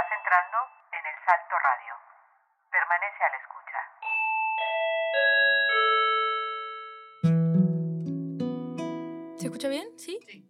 Estás entrando en El Salto Radio. Permanece a la escucha. ¿Se escucha bien? ¿Sí? Sí.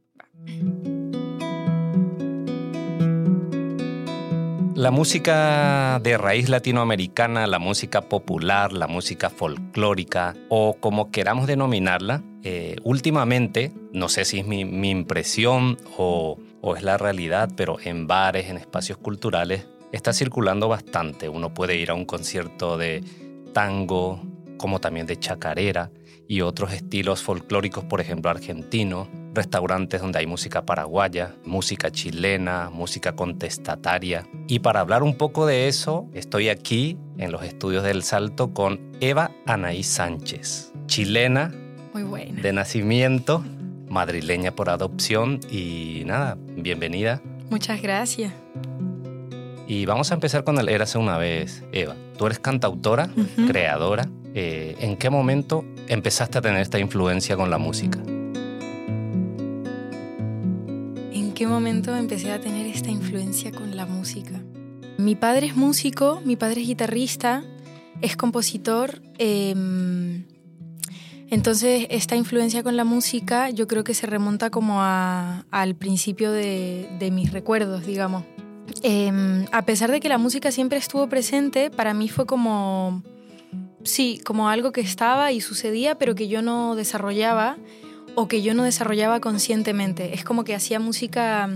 La música de raíz latinoamericana, la música popular, la música folclórica o como queramos denominarla, últimamente, no sé si es mi impresión o es la realidad, pero en bares, en espacios culturales, está circulando bastante. Uno puede ir a un concierto de tango, como también de chacarera y otros estilos folclóricos, por ejemplo, argentinos, restaurantes donde hay música paraguaya, música chilena, música contestataria. Y para hablar un poco de eso, estoy aquí en los estudios del Salto con Eva Anaí Sánchez, chilena, muy buena, de nacimiento, madrileña por adopción y nada, bienvenida. Muchas gracias. Y vamos a empezar con el Érase una vez, Eva. Tú eres cantautora, creadora. ¿En qué momento empezaste a tener esta influencia con la música? ¿En qué momento empecé a tener esta influencia con la música? Mi padre es músico, mi padre es guitarrista, es compositor. Entonces, esta influencia con la música yo creo que se remonta como al principio de mis recuerdos, digamos. A pesar de que la música siempre estuvo presente, para mí fue como algo que estaba y sucedía, pero que yo no desarrollaba o que yo no desarrollaba conscientemente. Es como que hacía música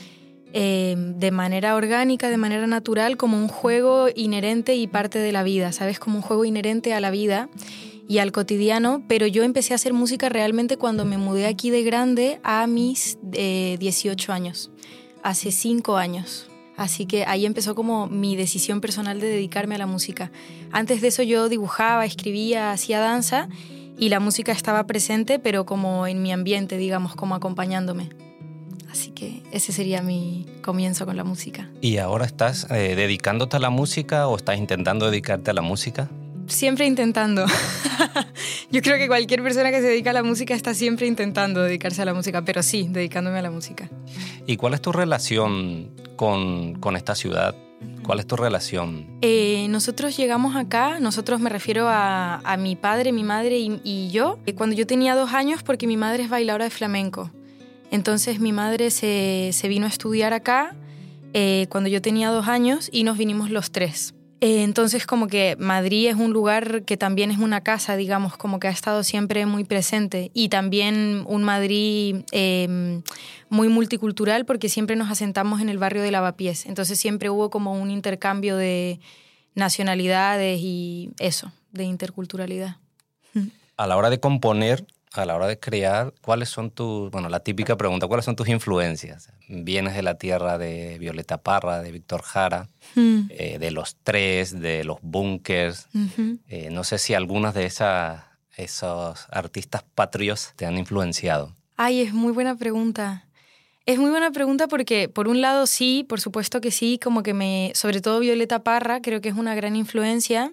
de manera orgánica, de manera natural, como un juego inherente y parte de la vida, ¿sabes? Como un juego inherente a la vida y al cotidiano, pero yo empecé a hacer música realmente cuando me mudé aquí de grande a mis 18 años, hace 5 años. Así que ahí empezó como mi decisión personal de dedicarme a la música. Antes de eso yo dibujaba, escribía, hacía danza y la música estaba presente, pero como en mi ambiente, digamos, como acompañándome. Así que ese sería mi comienzo con la música. ¿Y ahora estás dedicándote a la música o estás intentando dedicarte a la música? Siempre intentando. Yo creo que cualquier persona que se dedica a la música está siempre intentando dedicarse a la música, pero sí, dedicándome a la música. ¿Y cuál es tu relación con esta ciudad? ¿Cuál es tu relación? Nosotros llegamos acá, nosotros me refiero a mi padre, mi madre y yo, cuando yo tenía 2 años, porque mi madre es bailadora de flamenco. Entonces mi madre se vino a estudiar acá cuando yo tenía 2 años y nos vinimos los 3. Entonces como que Madrid es un lugar que también es una casa, digamos, como que ha estado siempre muy presente y también un Madrid muy multicultural porque siempre nos asentamos en el barrio de Lavapiés, entonces siempre hubo como un intercambio de nacionalidades y eso, de interculturalidad. A la hora de componer, a la hora de crear, ¿cuáles son la típica pregunta, ¿cuáles son tus influencias? ¿Vienes de la tierra de Violeta Parra, de Víctor Jara, de Los Tres, de Los Bunkers? No sé si algunas de esos artistas patrios te han influenciado. Ay, es muy buena pregunta. Es muy buena pregunta porque, por un lado, sí, por supuesto que sí, como que sobre todo Violeta Parra, creo que es una gran influencia.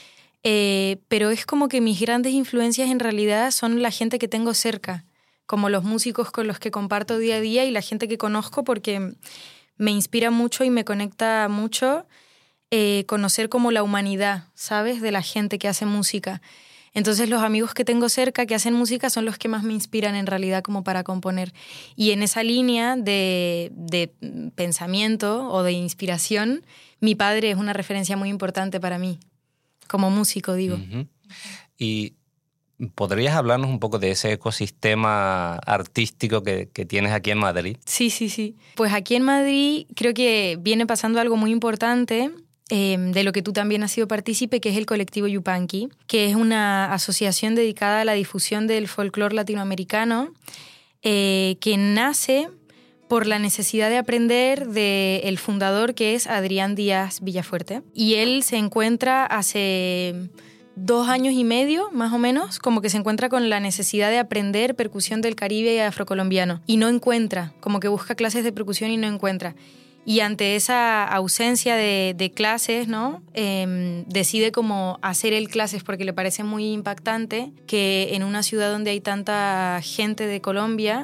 Pero es como que mis grandes influencias en realidad son la gente que tengo cerca, como los músicos con los que comparto día a día y la gente que conozco, porque me inspira mucho y me conecta mucho conocer como la humanidad, ¿sabes? De la gente que hace música. Entonces los amigos que tengo cerca que hacen música son los que más me inspiran en realidad como para componer. Y en esa línea de pensamiento o de inspiración, mi padre es una referencia muy importante para mí. Como músico, digo. ¿Y podrías hablarnos un poco de ese ecosistema artístico que tienes aquí en Madrid? Sí. Pues aquí en Madrid creo que viene pasando algo muy importante, de lo que tú también has sido partícipe, que es el colectivo Yupanqui, que es una asociación dedicada a la difusión del folclore latinoamericano, que nace por la necesidad de aprender del fundador, que es Adrián Díaz Villafuerte. Y él se encuentra hace 2 años y medio, más o menos, como que se encuentra con la necesidad de aprender percusión del Caribe y afrocolombiano. Y no encuentra, como que busca clases de percusión y no encuentra. Y ante esa ausencia de clases, ¿no? Decide como hacer él clases porque le parece muy impactante que en una ciudad donde hay tanta gente de Colombia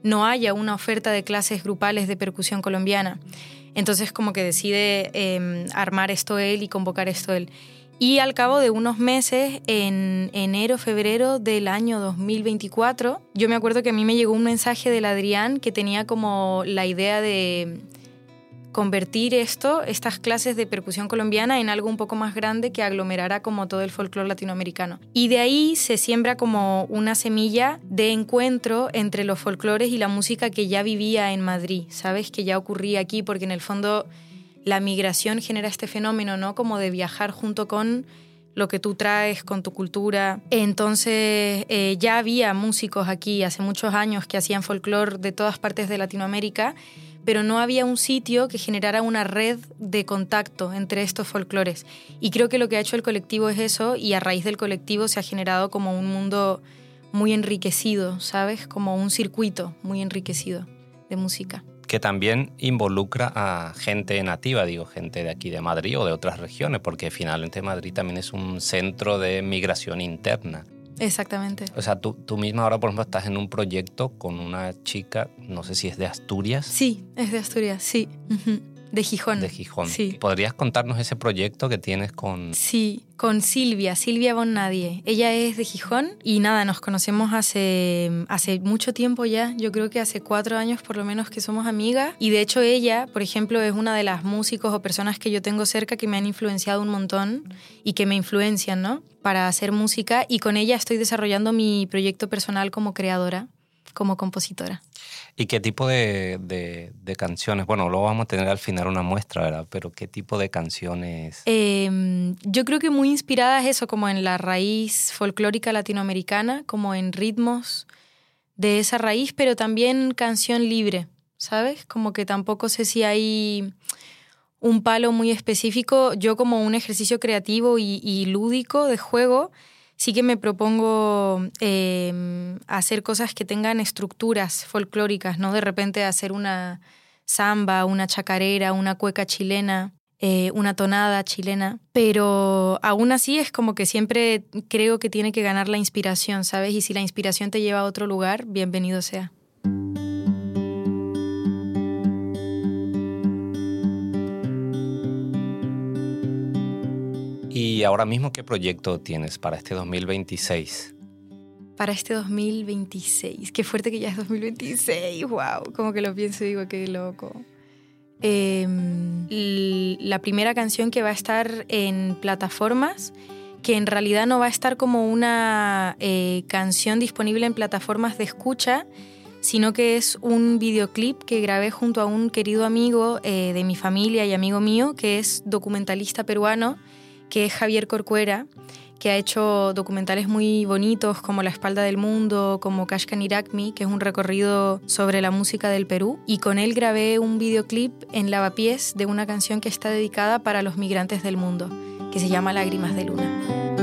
no haya una oferta de clases grupales de percusión colombiana. Entonces como que decide armar esto él y convocar esto él. Y al cabo de unos meses, en enero, febrero del año 2024, yo me acuerdo que a mí me llegó un mensaje del Adrián que tenía como la idea de convertir estas clases de percusión colombiana en algo un poco más grande que aglomerara como todo el folclore latinoamericano. Y de ahí se siembra como una semilla de encuentro entre los folclores y la música que ya vivía en Madrid, ¿sabes? Que ya ocurría aquí, porque en el fondo la migración genera este fenómeno, ¿no? Como de viajar junto con lo que tú traes, con tu cultura. Entonces ya había músicos aquí hace muchos años que hacían folclore de todas partes de Latinoamérica, pero no había un sitio que generara una red de contacto entre estos folclores. Y creo que lo que ha hecho el colectivo es eso, y a raíz del colectivo se ha generado como un mundo muy enriquecido, ¿sabes? Como un circuito muy enriquecido de música. Que también involucra a gente nativa, digo, gente de aquí de Madrid o de otras regiones, porque finalmente Madrid también es un centro de migración interna. Exactamente. O sea, tú misma ahora, por ejemplo, estás en un proyecto con una chica, no sé si es de Asturias. Sí, es de Asturias, sí. Uh-huh. De Gijón. De Gijón. Sí. ¿Podrías contarnos ese proyecto que tienes con...? Sí, con Silvia Bonnadie. Ella es de Gijón y nada, nos conocemos hace mucho tiempo ya. Yo creo que hace 4 años por lo menos que somos amigas. Y de hecho ella, por ejemplo, es una de las músicos o personas que yo tengo cerca que me han influenciado un montón y que me influencian, ¿no? Para hacer música. Y con ella estoy desarrollando mi proyecto personal como creadora, como compositora. ¿Y qué tipo de canciones? Bueno, luego vamos a tener al final una muestra, ¿verdad? Pero ¿qué tipo de canciones? Yo creo que muy inspiradas eso, como en la raíz folclórica latinoamericana, como en ritmos de esa raíz, pero también canción libre, ¿sabes? Como que tampoco sé si hay un palo muy específico. Yo como un ejercicio creativo y lúdico de juego, sí que me propongo hacer cosas que tengan estructuras folclóricas, ¿no? De repente hacer una samba, una chacarera, una cueca chilena, una tonada chilena. Pero aún así es como que siempre creo que tiene que ganar la inspiración, ¿sabes? Y si la inspiración te lleva a otro lugar, bienvenido sea. ¿Y ahora mismo qué proyecto tienes para este 2026? Para este 2026. Qué fuerte que ya es 2026. ¡Wow! Como que lo pienso y digo, qué loco. La primera canción que va a estar en plataformas, que en realidad no va a estar como una canción disponible en plataformas de escucha, sino que es un videoclip que grabé junto a un querido amigo de mi familia y amigo mío, que es documentalista peruano, que es Javier Corcuera, que ha hecho documentales muy bonitos como La espalda del mundo, como Kashkan Irakmi, que es un recorrido sobre la música del Perú. Y con él grabé un videoclip en Lavapiés de una canción que está dedicada para los migrantes del mundo, que se llama Lágrimas de Luna.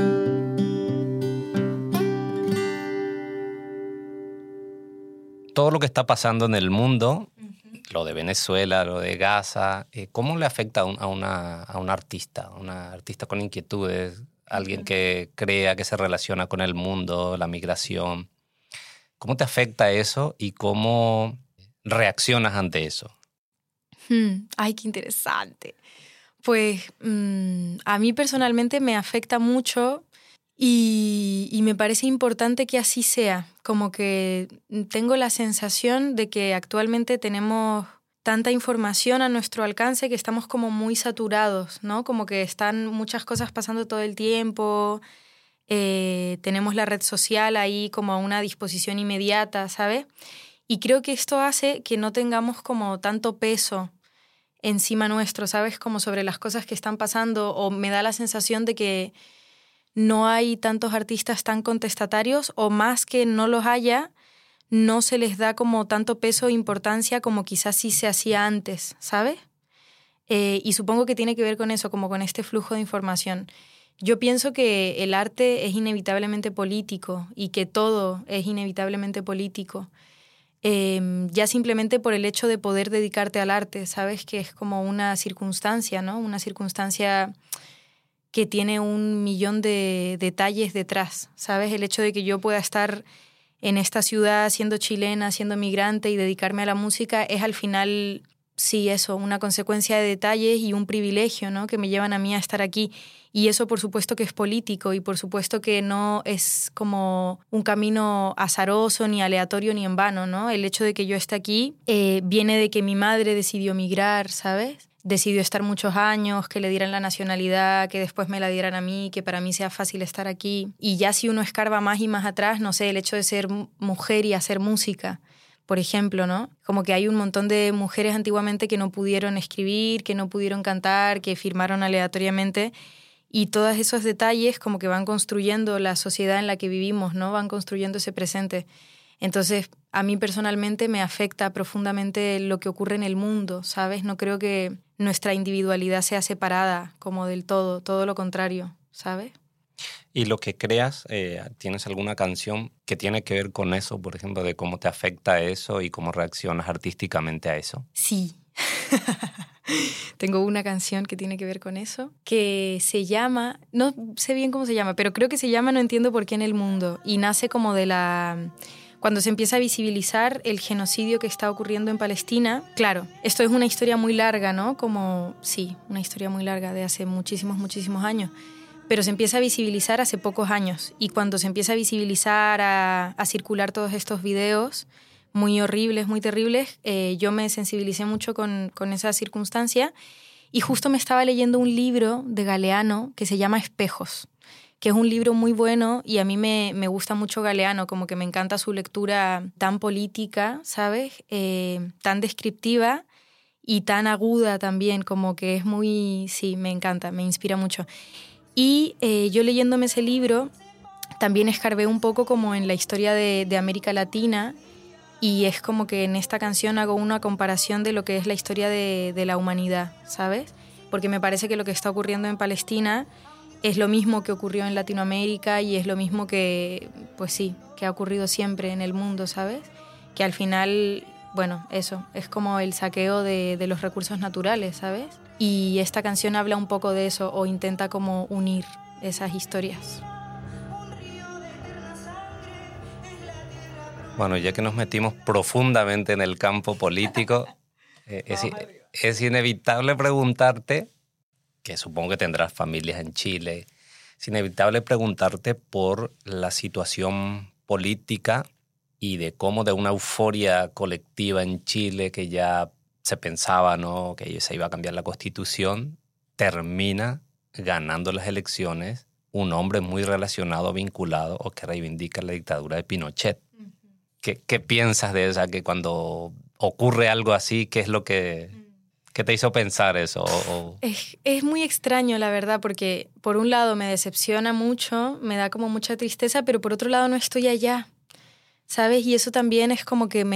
Todo lo que está pasando en el mundo, lo de Venezuela, lo de Gaza, ¿cómo le afecta a un artista con inquietudes, alguien que crea, que se relaciona con el mundo, la migración? ¿Cómo te afecta eso y cómo reaccionas ante eso? Ay, qué interesante. Pues a mí personalmente me afecta mucho y me parece importante que así sea. Como que tengo la sensación de que actualmente tenemos tanta información a nuestro alcance que estamos como muy saturados, ¿no? Como que están muchas cosas pasando todo el tiempo, tenemos la red social ahí como a una disposición inmediata, ¿sabes? Y creo que esto hace que no tengamos como tanto peso encima nuestro, ¿sabes? Como sobre las cosas que están pasando, o me da la sensación de que no hay tantos artistas tan contestatarios, o más que no los haya, no se les da como tanto peso e importancia como quizás sí se hacía antes, ¿sabes? Y supongo que tiene que ver con eso, como con este flujo de información. Yo pienso que el arte es inevitablemente político y que todo es inevitablemente político. Ya simplemente por el hecho de poder dedicarte al arte, ¿sabes? Que es como una circunstancia, ¿no? Una circunstancia que tiene 1.000.000 de detalles detrás, ¿sabes? El hecho de que yo pueda estar en esta ciudad, siendo chilena, siendo migrante y dedicarme a la música es al final, sí, eso, una consecuencia de detalles y un privilegio, ¿no? Que me llevan a mí a estar aquí. Y eso por supuesto que es político y por supuesto que no es como un camino azaroso, ni aleatorio, ni en vano, ¿no? El hecho de que yo esté aquí viene de que mi madre decidió migrar, ¿sabes? Decidió estar muchos años, que le dieran la nacionalidad, que después me la dieran a mí, que para mí sea fácil estar aquí. Y ya si uno escarba más y más atrás, no sé, el hecho de ser mujer y hacer música, por ejemplo, ¿no? Como que hay un montón de mujeres antiguamente que no pudieron escribir, que no pudieron cantar, que firmaron aleatoriamente. Y todos esos detalles como que van construyendo la sociedad en la que vivimos, ¿no? Van construyendo ese presente. Entonces, a mí personalmente me afecta profundamente lo que ocurre en el mundo, ¿sabes? No creo que nuestra individualidad sea separada como del todo lo contrario, ¿sabes? Y lo que creas, ¿tienes alguna canción que tiene que ver con eso, por ejemplo, de cómo te afecta eso y cómo reaccionas artísticamente a eso? Sí. Tengo una canción que tiene que ver con eso, que se llama, no sé bien cómo se llama, pero creo que se llama No entiendo por qué en el mundo, y nace como de cuando se empieza a visibilizar el genocidio que está ocurriendo en Palestina. Claro, esto es una historia muy larga, ¿no? Sí, una historia muy larga de hace muchísimos años. Pero se empieza a visibilizar hace pocos años. Y cuando se empieza a visibilizar, a circular todos estos videos muy horribles, muy terribles, yo me sensibilicé mucho con esa circunstancia. Y justo me estaba leyendo un libro de Galeano que se llama Espejos, que es un libro muy bueno y a mí me gusta mucho Galeano, como que me encanta su lectura tan política, ¿sabes? Tan descriptiva y tan aguda también, como que es muy... Sí, me encanta, me inspira mucho. Y yo leyéndome ese libro también escarbé un poco como en la historia de América Latina y es como que en esta canción hago una comparación de lo que es la historia de la humanidad, ¿sabes? Porque me parece que lo que está ocurriendo en Palestina es lo mismo que ocurrió en Latinoamérica y es lo mismo que, pues sí, que ha ocurrido siempre en el mundo, ¿sabes? Que al final, bueno, eso, es como el saqueo de los recursos naturales, ¿sabes? Y esta canción habla un poco de eso o intenta como unir esas historias. Bueno, ya que nos metimos profundamente en el campo político, es inevitable preguntarte, que supongo que tendrás familias en Chile, es inevitable preguntarte por la situación política y de cómo de una euforia colectiva en Chile que ya se pensaba, ¿no?, que se iba a cambiar la Constitución, termina ganando las elecciones un hombre muy relacionado, vinculado o que reivindica la dictadura de Pinochet. ¿Qué piensas de eso? Que cuando ocurre algo así, ¿qué es lo que te hizo pensar eso? Es muy extraño, la verdad, porque por un lado me decepciona mucho, me da como mucha tristeza, pero por otro lado no estoy allá, ¿sabes? Y eso también es como que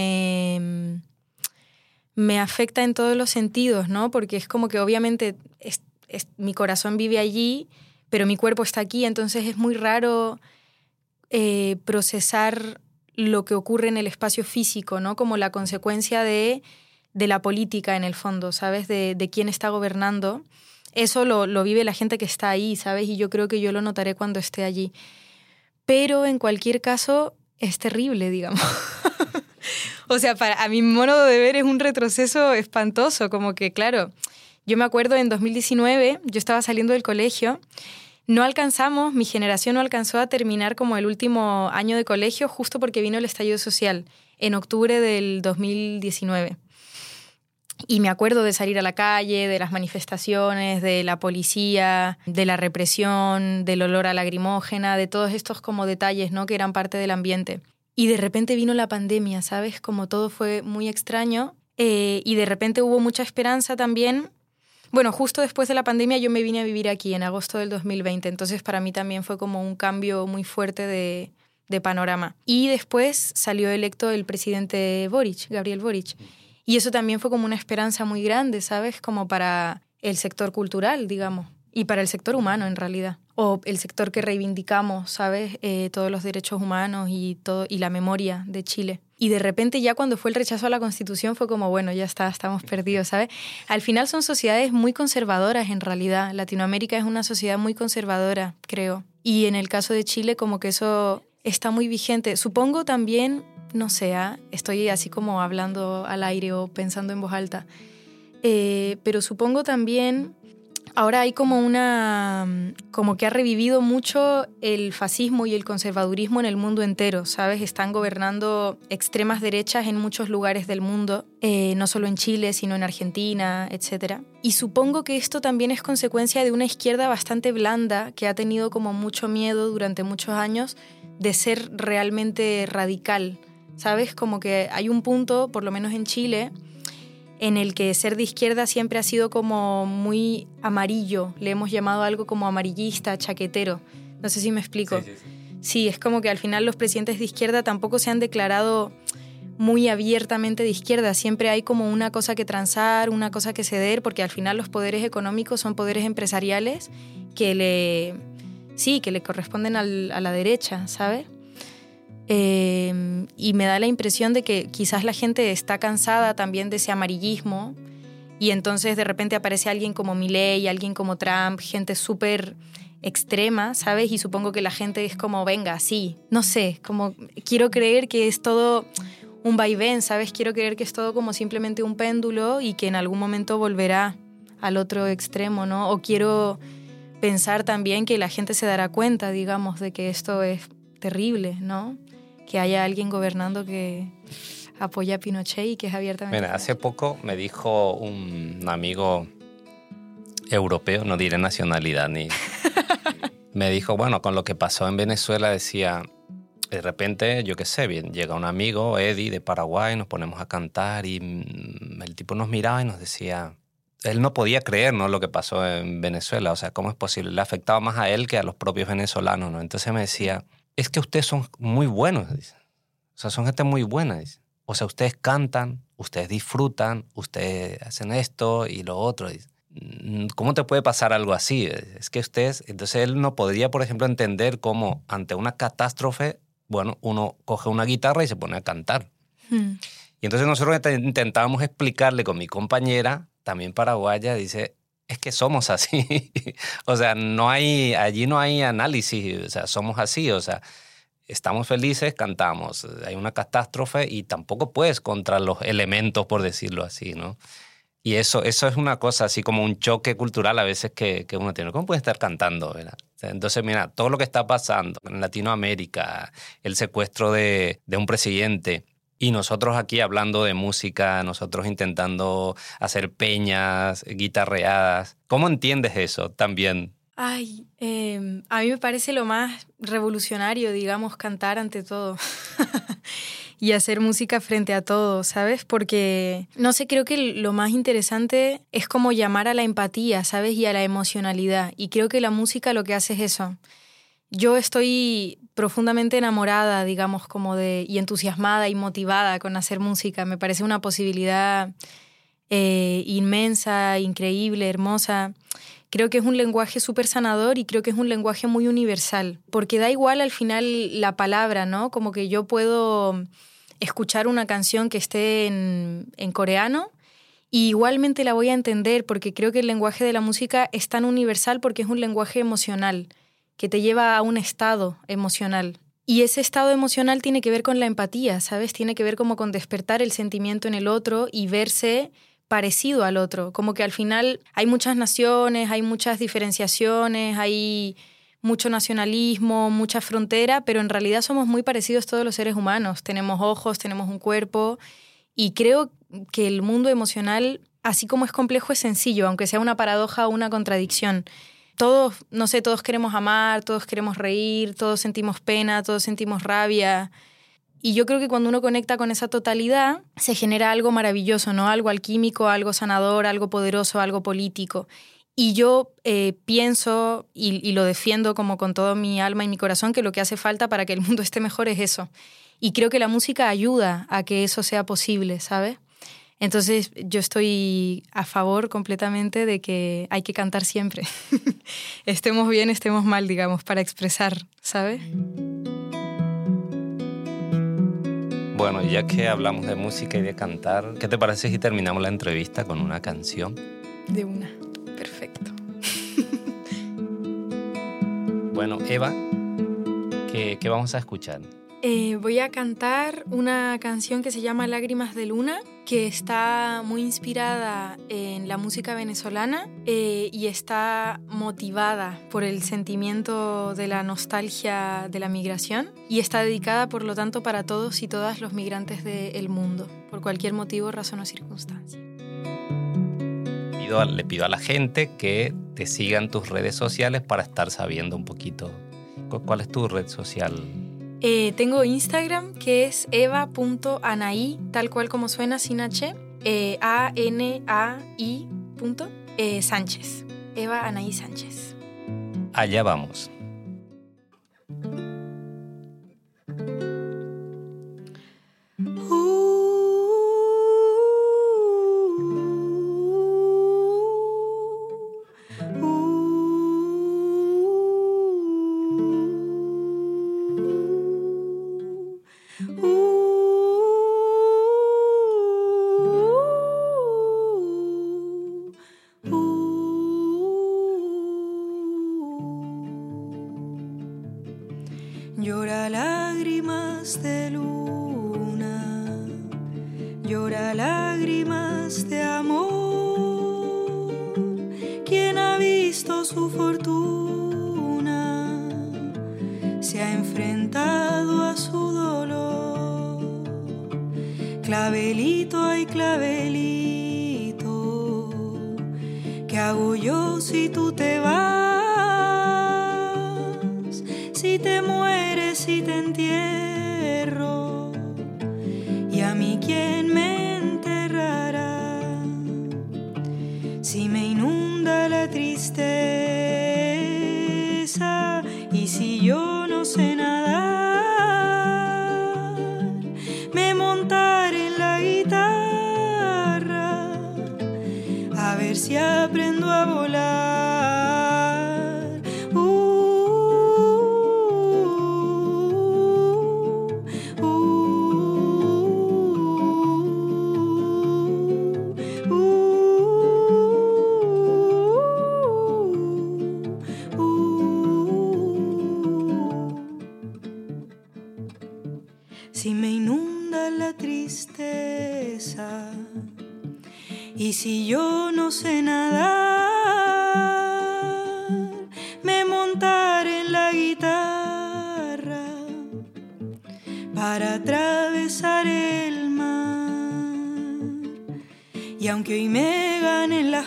me afecta en todos los sentidos, ¿no? Porque es como que obviamente mi corazón vive allí, pero mi cuerpo está aquí, entonces es muy raro procesar lo que ocurre en el espacio físico, ¿no? Como la consecuencia de la política en el fondo, ¿sabes? De quién está gobernando. Eso lo vive la gente que está ahí, ¿sabes? Y yo creo que yo lo notaré cuando esté allí. Pero en cualquier caso es terrible, digamos. O sea, a mi modo de ver es un retroceso espantoso, como que, claro, yo me acuerdo en 2019, yo estaba saliendo del colegio. Mi generación no alcanzó a terminar como el último año de colegio justo porque vino el estallido social en octubre del 2019. Y me acuerdo de salir a la calle, de las manifestaciones, de la policía, de la represión, del olor a lacrimógena, de todos estos como detalles, ¿no?, que eran parte del ambiente. Y de repente vino la pandemia, ¿sabes? Como todo fue muy extraño y de repente hubo mucha esperanza también. Bueno, justo después de la pandemia yo me vine a vivir aquí en agosto del 2020, entonces para mí también fue como un cambio muy fuerte de panorama. Y después salió electo el presidente Boric, Gabriel Boric. Y eso también fue como una esperanza muy grande, ¿sabes? Como para el sector cultural, digamos, y para el sector humano en realidad. O el sector que reivindicamos, ¿sabes? Todos los derechos humanos y la memoria de Chile. Y de repente ya cuando fue el rechazo a la Constitución fue como, bueno, ya está, estamos perdidos, ¿sabes? Al final son sociedades muy conservadoras en realidad. Latinoamérica es una sociedad muy conservadora, creo. Y en el caso de Chile como que eso está muy vigente. Supongo también, no sé, estoy así como hablando al aire o pensando en voz alta, pero supongo también, ahora hay como que ha revivido mucho el fascismo y el conservadurismo en el mundo entero, ¿sabes? Están gobernando extremas derechas en muchos lugares del mundo, no solo en Chile, sino en Argentina, etc. Y supongo que esto también es consecuencia de una izquierda bastante blanda que ha tenido como mucho miedo durante muchos años de ser realmente radical, ¿sabes? Como que hay un punto, por lo menos en Chile, en el que ser de izquierda siempre ha sido como muy amarillo. Le hemos llamado algo como amarillista, chaquetero. No sé si me explico. Sí. Sí, es como que al final los presidentes de izquierda tampoco se han declarado muy abiertamente de izquierda. Siempre hay como una cosa que transar, una cosa que ceder, porque al final los poderes económicos son poderes empresariales que le corresponden a la derecha, ¿sabes? Y me da la impresión de que quizás la gente está cansada también de ese amarillismo y entonces de repente aparece alguien como Milei, alguien como Trump, gente súper extrema, ¿sabes? Y supongo que la gente es como, venga, sí, no sé, como quiero creer que es todo un vaivén, ¿sabes? Quiero creer que es todo como simplemente un péndulo y que en algún momento volverá al otro extremo, ¿no? O quiero pensar también que la gente se dará cuenta, digamos, de que esto es terrible, ¿no? Que haya alguien gobernando que apoya a Pinochet y que es abiertamente... Mira, hace poco me dijo un amigo europeo, no diré nacionalidad ni... me dijo, bueno, con lo que pasó en Venezuela, decía, de repente, yo qué sé, bien, llega un amigo, Eddie, de Paraguay, nos ponemos a cantar y el tipo nos miraba y nos decía... Él no podía creer, ¿no?, lo que pasó en Venezuela. O sea, ¿cómo es posible? Le afectaba más a él que a los propios venezolanos, ¿no? Entonces me decía... Es que ustedes son muy buenos, dice. O sea, son gente muy buena, dice. O sea, ustedes cantan, ustedes disfrutan, ustedes hacen esto y lo otro, dice. ¿Cómo te puede pasar algo así? Es que ustedes... Entonces él no podría, por ejemplo, entender cómo ante una catástrofe, bueno, uno coge una guitarra y se pone a cantar. Y entonces nosotros intentábamos explicarle con mi compañera, también paraguaya, dice... Es que somos así. O sea, allí no hay análisis. O sea, somos así. O sea, estamos felices, cantamos. Hay una catástrofe y tampoco puedes contra los elementos, por decirlo así, ¿no? Y eso es una cosa así como un choque cultural a veces que uno tiene. ¿Cómo puede estar cantando, verdad? O sea, entonces, mira, todo lo que está pasando en Latinoamérica, el secuestro de un presidente... Y nosotros aquí hablando de música, nosotros intentando hacer peñas, guitarreadas. ¿Cómo entiendes eso también? Ay, a mí me parece lo más revolucionario, digamos, cantar ante todo y hacer música frente a todo, ¿sabes? Porque, no sé, creo que lo más interesante es como llamar a la empatía, ¿sabes? Y a la emocionalidad. Y creo que la música lo que hace es eso. Yo estoy profundamente enamorada, digamos, y entusiasmada y motivada con hacer música. Me parece una posibilidad inmensa, increíble, hermosa. Creo que es un lenguaje súper sanador y creo que es un lenguaje muy universal, porque da igual al final la palabra, ¿no? Como que yo puedo escuchar una canción que esté en coreano y igualmente la voy a entender, porque creo que el lenguaje de la música es tan universal porque es un lenguaje emocional que te lleva a un estado emocional. Y ese estado emocional tiene que ver con la empatía, ¿sabes? Tiene que ver como con despertar el sentimiento en el otro y verse parecido al otro. Como que al final hay muchas naciones, hay muchas diferenciaciones, hay mucho nacionalismo, mucha frontera, pero en realidad somos muy parecidos todos los seres humanos. Tenemos ojos, tenemos un cuerpo y creo que el mundo emocional, así como es complejo, es sencillo, aunque sea una paradoja o una contradicción. Todos, no sé, todos queremos amar, todos queremos reír, todos sentimos pena, todos sentimos rabia. Y yo creo que cuando uno conecta con esa totalidad, se genera algo maravilloso, ¿no? Algo alquímico, algo sanador, algo poderoso, algo político. Y yo pienso y lo defiendo como con todo mi alma y mi corazón, que lo que hace falta para que el mundo esté mejor es eso. Y creo que la música ayuda a que eso sea posible, ¿sabes? Entonces yo estoy a favor completamente de que hay que cantar siempre. Estemos bien, estemos mal, digamos, para expresar, ¿sabes? Bueno, ya que hablamos de música y de cantar, ¿qué te parece si terminamos la entrevista con una canción? De una. Perfecto. Bueno, Eva, ¿Qué vamos a escuchar? Voy a cantar una canción que se llama Lágrimas de Luna, que está muy inspirada en la música venezolana y está motivada por el sentimiento de la nostalgia de la migración y está dedicada, por lo tanto, para todos y todas los migrantes del mundo, por cualquier motivo, razón o circunstancia. Le pido a la gente que te siga en tus redes sociales para estar sabiendo un poquito. ¿Cuál es tu red social? Tengo Instagram, que es eva.anai, tal cual como suena, sin H, ANAI. Sánchez. Eva Anaí Sánchez. Allá vamos. Llora lágrimas de luna, llora lágrimas de amor. Quien ha visto su fortuna se ha enfrentado a su dolor. Clavelito ay clavelito, ¿qué hago yo si tú te vas? Si te mueres, si te entierro, y a mí quién me enterrará. Si me inunda la tristeza y si yo no sé nadar, me montaré en la guitarra a ver si aprendo a volar. Si me inunda la tristeza y si yo no sé nadar, me montaré en la guitarra para atravesar el mar. Y aunque hoy me ganen las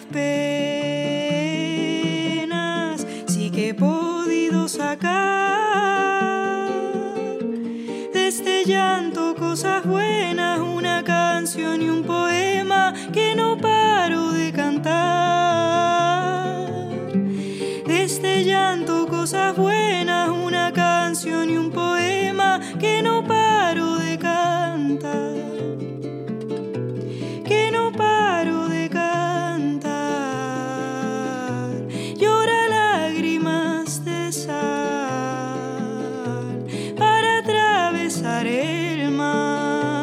penas, sí que he podido sacar de este llanto cosas buenas, una canción y un poema que no paro de cantar. De este llanto cosas buenas, una canción y un poema que no paro de cantar. Que no paro de cantar. Llora lágrimas de sal para atravesar el mar.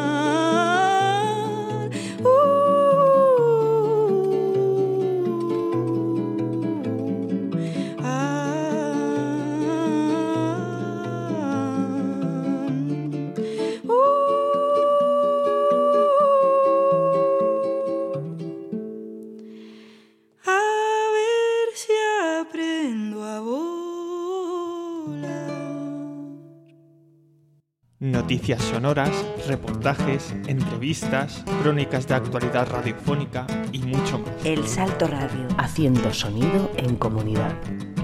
A ver si aprendo a volar. Noticias sonoras, reportajes, entrevistas, crónicas de actualidad radiofónica y mucho más. El Salto Radio, haciendo sonido en comunidad.